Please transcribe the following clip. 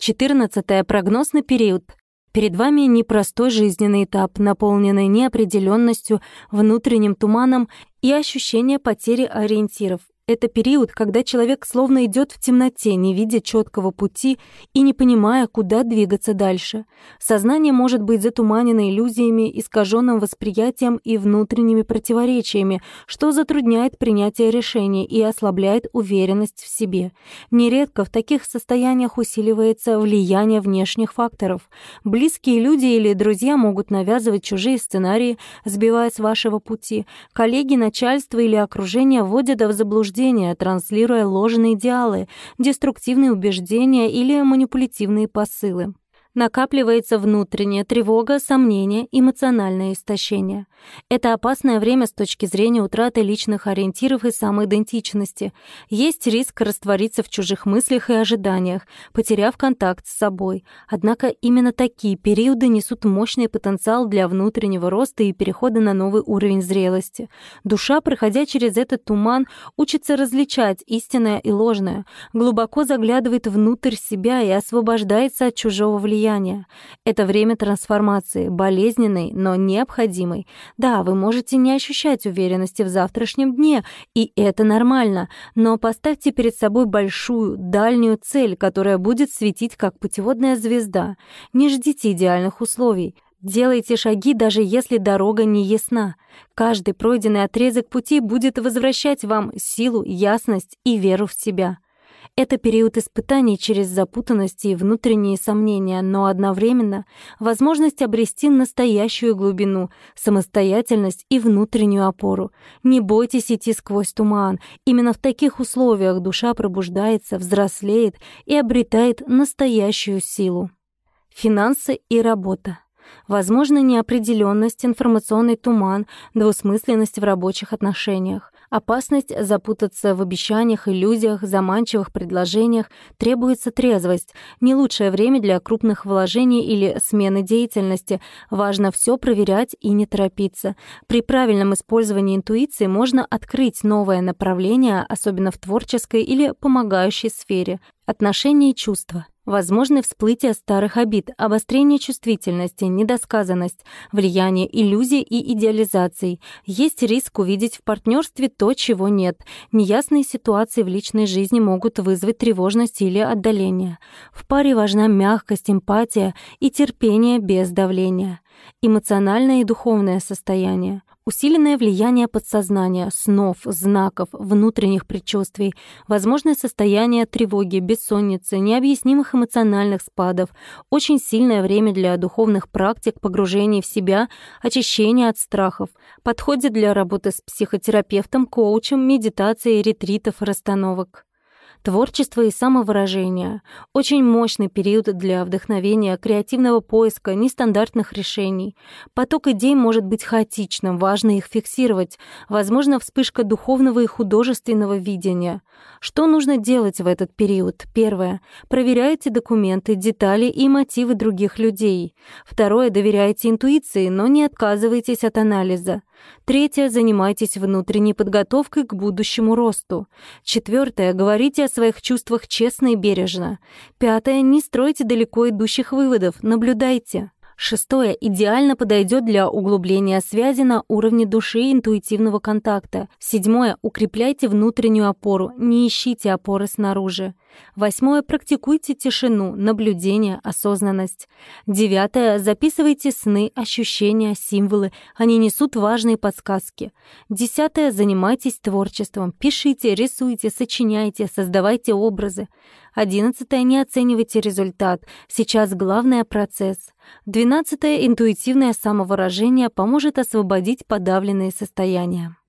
14. Прогноз на период. Перед вами непростой жизненный этап, наполненный неопределенностью, внутренним туманом и ощущением потери ориентиров. Это период, когда человек словно идет в темноте, не видя четкого пути и не понимая, куда двигаться дальше. Сознание может быть затуманено иллюзиями, искаженным восприятием и внутренними противоречиями, что затрудняет принятие решений и ослабляет уверенность в себе. Нередко в таких состояниях усиливается влияние внешних факторов. Близкие люди или друзья могут навязывать чужие сценарии, сбивая с вашего пути. Коллеги, начальство или окружение вводят в заблуждение, транслируя ложные идеалы, деструктивные убеждения или манипулятивные посылы. Накапливается внутренняя тревога, сомнения, эмоциональное истощение. Это опасное время с точки зрения утраты личных ориентиров и самоидентичности. Есть риск раствориться в чужих мыслях и ожиданиях, потеряв контакт с собой. Однако именно такие периоды несут мощный потенциал для внутреннего роста и перехода на новый уровень зрелости. Душа, проходя через этот туман, учится различать истинное и ложное, глубоко заглядывает внутрь себя и освобождается от чужого влияния. Это время трансформации, болезненной, но необходимой. Да, вы можете не ощущать уверенности в завтрашнем дне, и это нормально, но поставьте перед собой большую, дальнюю цель, которая будет светить как путеводная звезда. Не ждите идеальных условий. Делайте шаги, даже если дорога не ясна. Каждый пройденный отрезок пути будет возвращать вам силу, ясность и веру в себя. Это период испытаний через запутанность и внутренние сомнения, но одновременно возможность обрести настоящую глубину, самостоятельность и внутреннюю опору. Не бойтесь идти сквозь туман. Именно в таких условиях душа пробуждается, взрослеет и обретает настоящую силу. Финансы и работа. Возможна неопределенность, информационный туман, двусмысленность в рабочих отношениях. Опасность запутаться в обещаниях, иллюзиях, заманчивых предложениях. Требуется трезвость. Не лучшее время для крупных вложений или смены деятельности. Важно все проверять и не торопиться. При правильном использовании интуиции можно открыть новое направление, особенно в творческой или помогающей сфере. Отношения и чувства. Возможны всплытие старых обид, обострение чувствительности, недосказанность, влияние иллюзий и идеализаций. Есть риск увидеть в партнерстве то, чего нет. Неясные ситуации в личной жизни могут вызвать тревожность или отдаление. В паре важна мягкость, эмпатия и терпение без давления. Эмоциональное и духовное состояние. Усиленное влияние подсознания, снов, знаков, внутренних предчувствий, возможное состояние тревоги, бессонницы, необъяснимых эмоциональных спадов, очень сильное время для духовных практик, погружения в себя, очищения от страхов, подходит для работы с психотерапевтом, коучем, медитацией, ретритов, расстановок. Творчество и самовыражение. Очень мощный период для вдохновения, креативного поиска, нестандартных решений. Поток идей может быть хаотичным, важно их фиксировать. Возможно, вспышка духовного и художественного видения. Что нужно делать в этот период? Первое. Проверяйте документы, детали и мотивы других людей. Второе. Доверяйте интуиции, но не отказывайтесь от анализа. Третье. Занимайтесь внутренней подготовкой к будущему росту. Четвертое. Говорите о своих чувствах честно и бережно. Пятое. Не стройте далеко идущих выводов, наблюдайте. Шестое. Идеально подойдет для углубления связи на уровне души и интуитивного контакта. Седьмое. Укрепляйте внутреннюю опору, не ищите опоры снаружи. Восьмое. Практикуйте тишину, наблюдение, осознанность. Девятое. Записывайте сны, ощущения, символы. Они несут важные подсказки. Десятое. Занимайтесь творчеством. Пишите, рисуйте, сочиняйте, создавайте образы. 11. Не оценивайте результат. Сейчас главное — процесс. 12. Интуитивное самовыражение поможет освободить подавленные состояния.